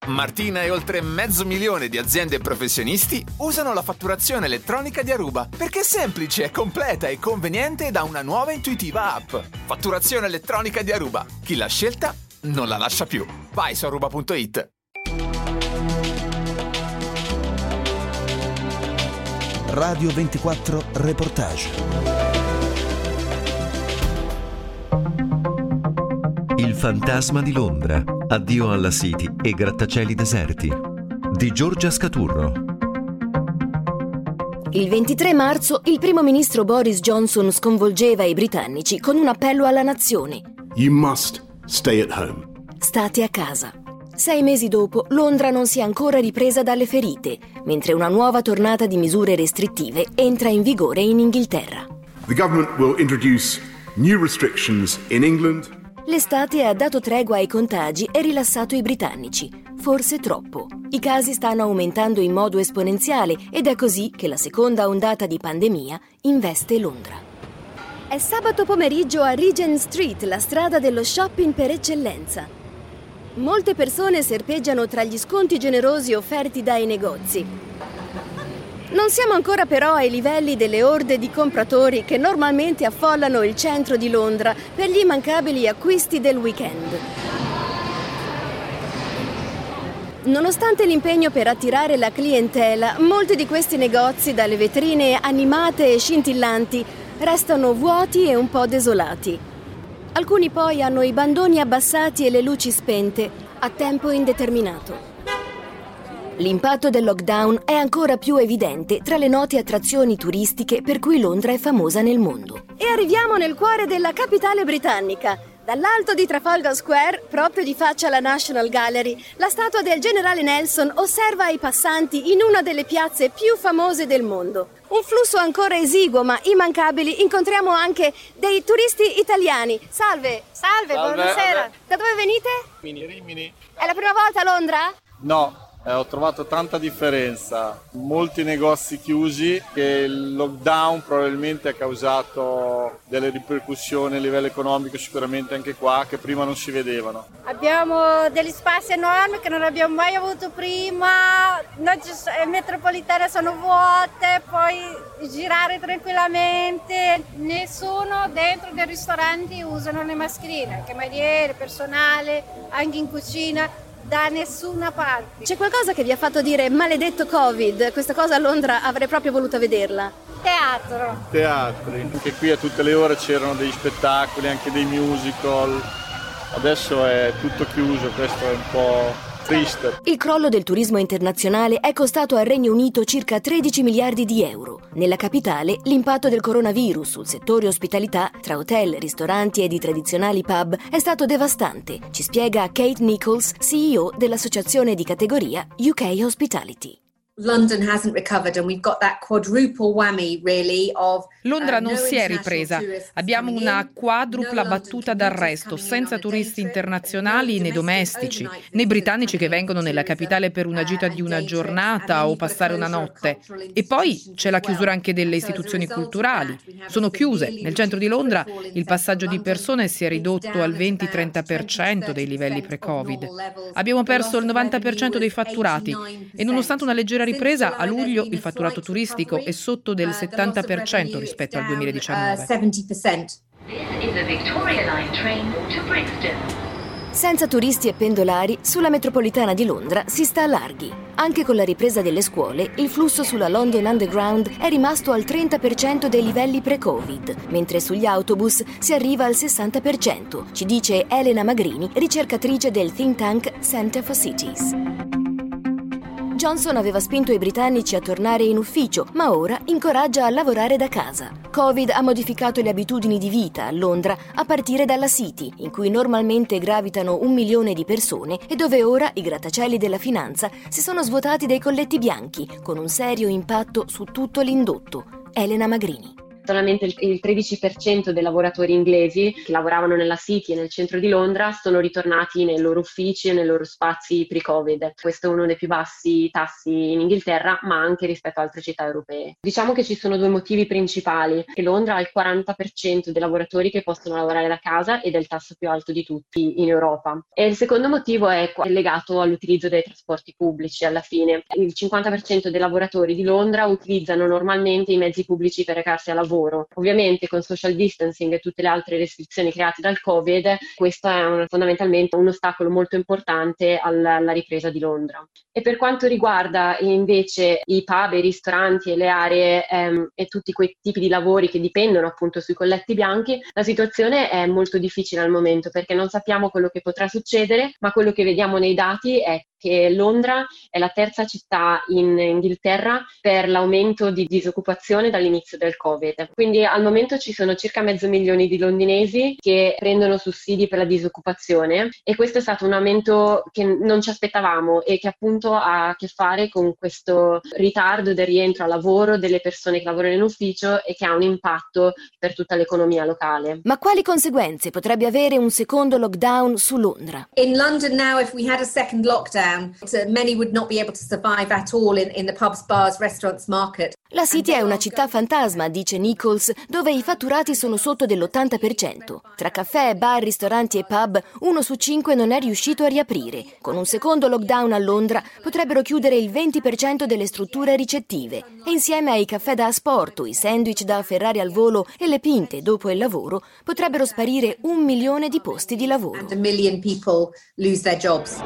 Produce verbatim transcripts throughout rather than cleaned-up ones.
Martina e oltre mezzo milione di aziende e professionisti usano la fatturazione elettronica di Aruba perché è semplice, completa e conveniente da una nuova e intuitiva app. Fatturazione elettronica di Aruba. Chi l'ha scelta non la lascia più. Vai su aruba punto it. Radio ventiquattro Reportage. Il fantasma di Londra. Addio alla City e grattacieli deserti. Di Giorgia Scaturro. Il ventitré marzo il primo ministro Boris Johnson sconvolgeva i britannici con un appello alla nazione. You must stay at home. State a casa. Sei mesi dopo, Londra non si è ancora ripresa dalle ferite, mentre una nuova tornata di misure restrittive entra in vigore in Inghilterra. The government will introduce new restrictions in England. L'estate ha dato tregua ai contagi e rilassato i britannici, forse troppo. I casi stanno aumentando in modo esponenziale ed è così che la seconda ondata di pandemia investe Londra. È sabato pomeriggio a Regent Street, la strada dello shopping per eccellenza. Molte persone serpeggiano tra gli sconti generosi offerti dai negozi. Non siamo ancora però ai livelli delle orde di compratori che normalmente affollano il centro di Londra per gli immancabili acquisti del weekend. Nonostante l'impegno per attirare la clientela, molti di questi negozi, dalle vetrine animate e scintillanti, restano vuoti e un po' desolati. Alcuni poi hanno i bandoni abbassati e le luci spente a tempo indeterminato. L'impatto del lockdown è ancora più evidente tra le note attrazioni turistiche per cui Londra è famosa nel mondo. E arriviamo nel cuore della capitale britannica. Dall'alto di Trafalgar Square, proprio di faccia alla National Gallery, la statua del generale Nelson osserva i passanti in una delle piazze più famose del mondo. Un flusso ancora esiguo ma immancabili, incontriamo anche dei turisti italiani. Salve! Salve, Salve. buonasera! Salve. Da dove venite? Rimini. Rimini. È la prima volta a Londra? No. Eh, ho trovato tanta differenza, molti negozi chiusi, che il lockdown probabilmente ha causato delle ripercussioni a livello economico sicuramente anche qua che prima non si vedevano. Abbiamo degli spazi enormi che non abbiamo mai avuto prima, le metropolitane sono vuote, puoi girare tranquillamente, nessuno dentro nei ristoranti usano le mascherine, cameriere, personale, anche in cucina. Da nessuna parte. C'è qualcosa che vi ha fatto dire maledetto Covid? Questa cosa a Londra avrei proprio voluto vederla. Teatro. Teatri. Anche qui a tutte le ore c'erano degli spettacoli, anche dei musical. Adesso è tutto chiuso, questo è un po' triste. Il crollo del turismo internazionale è costato al Regno Unito circa tredici miliardi di euro. Nella capitale, l'impatto del coronavirus sul settore ospitalità, tra hotel, ristoranti ed i tradizionali pub, è stato devastante, ci spiega Kate Nichols, C E O dell'associazione di categoria U K Hospitality. London hasn't recovered and we've got that quadruple whammy really of Londra non si è ripresa. Abbiamo una quadrupla battuta d'arresto, senza turisti internazionali né domestici, né britannici che vengono nella capitale per una gita di una giornata o passare una notte. E poi c'è la chiusura anche delle istituzioni culturali. Sono chiuse. Nel centro di Londra il passaggio di persone si è ridotto al venti-trenta per cento dei livelli pre-Covid. Abbiamo perso il novanta per cento dei fatturati e nonostante una leggera ripresa, a luglio il fatturato turistico è sotto del settanta per cento rispetto al duemiladiciannove. Senza turisti e pendolari, sulla metropolitana di Londra si sta a larghi. Anche con la ripresa delle scuole, il flusso sulla London Underground è rimasto al trenta per cento dei livelli pre-Covid, mentre sugli autobus si arriva al sessanta per cento, ci dice Elena Magrini, ricercatrice del think tank Center for Cities. Johnson aveva spinto i britannici a tornare in ufficio, ma ora incoraggia a lavorare da casa. Covid ha modificato le abitudini di vita a Londra a partire dalla City, in cui normalmente gravitano un milione di persone e dove ora i grattacieli della finanza si sono svuotati dei colletti bianchi, con un serio impatto su tutto l'indotto. Elena Magrini. Solamente il, il tredici per cento dei lavoratori inglesi che lavoravano nella City e nel centro di Londra sono ritornati nei loro uffici e nei loro spazi pre-Covid. Questo è uno dei più bassi tassi in Inghilterra, ma anche rispetto a altre città europee. Diciamo che ci sono due motivi principali. Che Londra ha il quaranta per cento dei lavoratori che possono lavorare da casa ed è il tasso più alto di tutti in Europa. E il secondo motivo è legato all'utilizzo dei trasporti pubblici. Alla fine il cinquanta per cento dei lavoratori di Londra utilizzano normalmente i mezzi pubblici per recarsi a lavoro. Ovviamente con social distancing e tutte le altre restrizioni create dal Covid, questo è un, fondamentalmente un ostacolo molto importante alla, alla ripresa di Londra. E per quanto riguarda invece i pub, i ristoranti e le aree ehm, e tutti quei tipi di lavori che dipendono appunto sui colletti bianchi, la situazione è molto difficile al momento perché non sappiamo quello che potrà succedere, ma quello che vediamo nei dati è che Londra è la terza città in Inghilterra per l'aumento di disoccupazione dall'inizio del Covid. Quindi al momento ci sono circa mezzo milione di londinesi che prendono sussidi per la disoccupazione e questo è stato un aumento che non ci aspettavamo e che appunto ha a che fare con questo ritardo del rientro al lavoro delle persone che lavorano in ufficio e che ha un impatto per tutta l'economia locale. Ma quali conseguenze potrebbe avere un secondo lockdown su Londra? In London now, if we had a second lockdown, so many would not be able to survive at all in, in the pubs, bars, restaurants, market. La City è una città fantasma, dice Nichols, dove i fatturati sono sotto dell'ottanta per cento. Tra caffè, bar, ristoranti e pub, uno su cinque non è riuscito a riaprire. Con un secondo lockdown a Londra potrebbero chiudere il venti per cento delle strutture ricettive. E insieme ai caffè da asporto, i sandwich da afferrare al volo e le pinte dopo il lavoro, potrebbero sparire un milione di posti di lavoro. And a million people lose their jobs.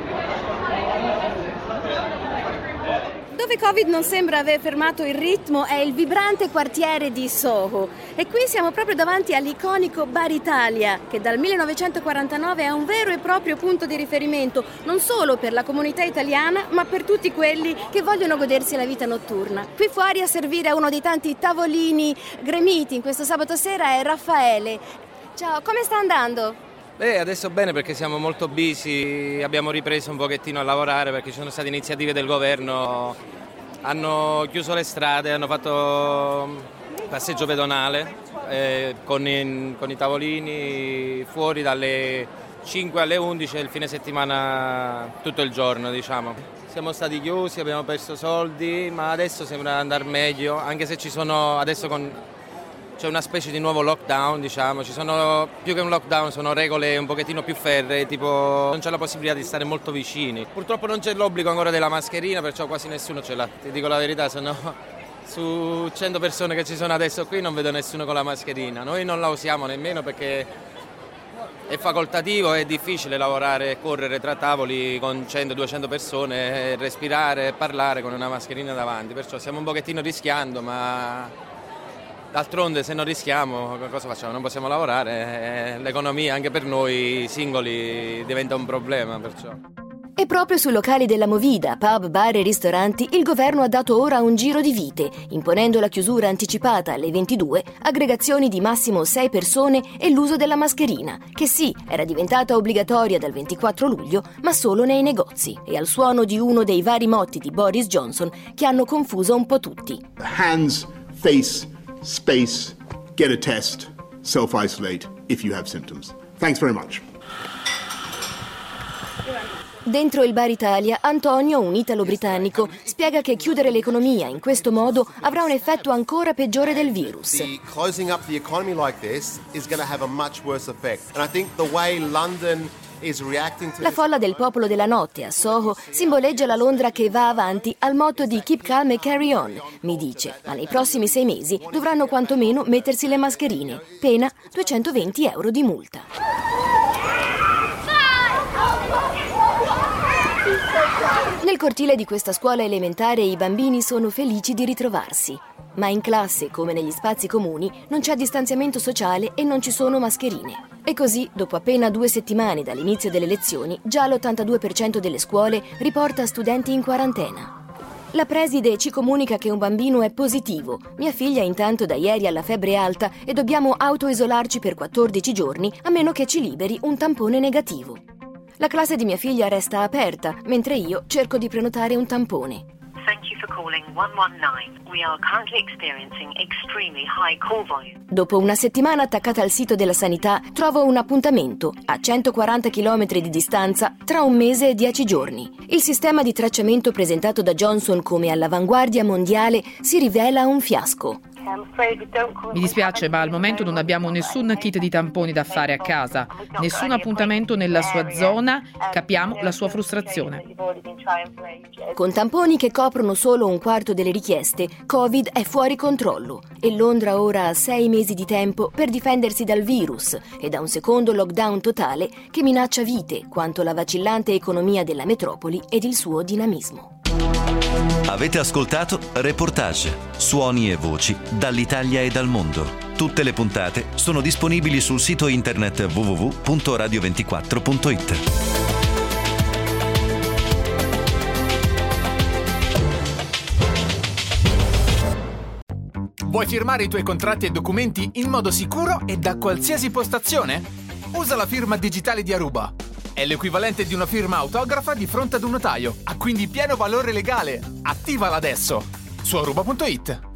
Dove Covid non sembra aver fermato il ritmo è il vibrante quartiere di Soho. E qui siamo proprio davanti all'iconico Bar Italia, che dal millenovecentoquarantanove è un vero e proprio punto di riferimento, non solo per la comunità italiana, ma per tutti quelli che vogliono godersi la vita notturna. Qui fuori a servire uno dei tanti tavolini gremiti in questo sabato sera è Raffaele. Ciao, come sta andando? Beh, adesso bene perché siamo molto busy, abbiamo ripreso un pochettino a lavorare perché ci sono state iniziative del governo, hanno chiuso le strade, hanno fatto passeggio pedonale eh, con, in, con i tavolini fuori dalle cinque alle undici e il fine settimana tutto il giorno, diciamo. Siamo stati chiusi, abbiamo perso soldi, ma adesso sembra andare meglio, anche se ci sono adesso con... C'è una specie di nuovo lockdown, diciamo, ci sono più che un lockdown, sono regole un pochettino più ferree, tipo non c'è la possibilità di stare molto vicini. Purtroppo non c'è l'obbligo ancora della mascherina, perciò quasi nessuno ce l'ha, ti dico la verità, se no su cento persone che ci sono adesso qui non vedo nessuno con la mascherina. Noi non la usiamo nemmeno perché è facoltativo, è difficile lavorare e correre tra tavoli con cento duecento persone, respirare e parlare con una mascherina davanti, perciò stiamo un pochettino rischiando, ma... D'altronde se non rischiamo cosa facciamo? Non possiamo lavorare, l'economia anche per noi singoli diventa un problema perciò. E proprio sui locali della Movida, pub, bar e ristoranti, il governo ha dato ora un giro di vite, imponendo la chiusura anticipata alle ventidue, aggregazioni di massimo sei persone e l'uso della mascherina, che sì, era diventata obbligatoria dal ventiquattro luglio, ma solo nei negozi, e al suono di uno dei vari motti di Boris Johnson che hanno confuso un po' tutti. Hands, face, space, get a test, self-isolate if you have symptoms. Thanks very much. Dentro il Bar Italia, Antonio, un italo-britannico, spiega che chiudere l'economia in questo modo avrà un effetto ancora peggiore del virus. The closing up the economy like this is going to have a much worse effect. And I think the way London La folla del popolo della notte a Soho simboleggia la Londra che va avanti al motto di Keep calm e carry on, mi dice, ma nei prossimi sei mesi dovranno quantomeno mettersi le mascherine, pena duecentoventi euro di multa. Nel cortile di questa scuola elementare i bambini sono felici di ritrovarsi. Ma in classe, come negli spazi comuni, non c'è distanziamento sociale e non ci sono mascherine. E così, dopo appena due settimane dall'inizio delle lezioni, già l'ottantadue per cento delle scuole riporta studenti in quarantena. La preside ci comunica che un bambino è positivo. Mia figlia intanto da ieri ha la febbre alta e dobbiamo autoisolarci per quattordici giorni a meno che ci liberi un tampone negativo. La classe di mia figlia resta aperta, mentre io cerco di prenotare un tampone. Thank you for calling one one nine. We are currently experiencing extremely high call volume. Dopo una settimana attaccata al sito della sanità, trovo un appuntamento a centoquaranta chilometri di distanza tra un mese e dieci giorni. Il sistema di tracciamento presentato da Johnson come all'avanguardia mondiale si rivela un fiasco. Mi dispiace, ma al momento non abbiamo nessun kit di tamponi da fare a casa, nessun appuntamento nella sua zona, capiamo la sua frustrazione. Con tamponi che coprono solo un quarto delle richieste, Covid è fuori controllo e Londra ora ha sei mesi di tempo per difendersi dal virus e da un secondo lockdown totale che minaccia vite quanto la vacillante economia della metropoli ed il suo dinamismo. Avete ascoltato Reportage, suoni e voci dall'Italia e dal mondo. Tutte le puntate sono disponibili sul sito internet w w w punto radio ventiquattro punto it. Vuoi firmare i tuoi contratti e documenti in modo sicuro e da qualsiasi postazione? Usa la firma digitale di Aruba. È l'equivalente di una firma autografa di fronte ad un notaio. Ha quindi pieno valore legale. Attivala adesso su aruba punto it.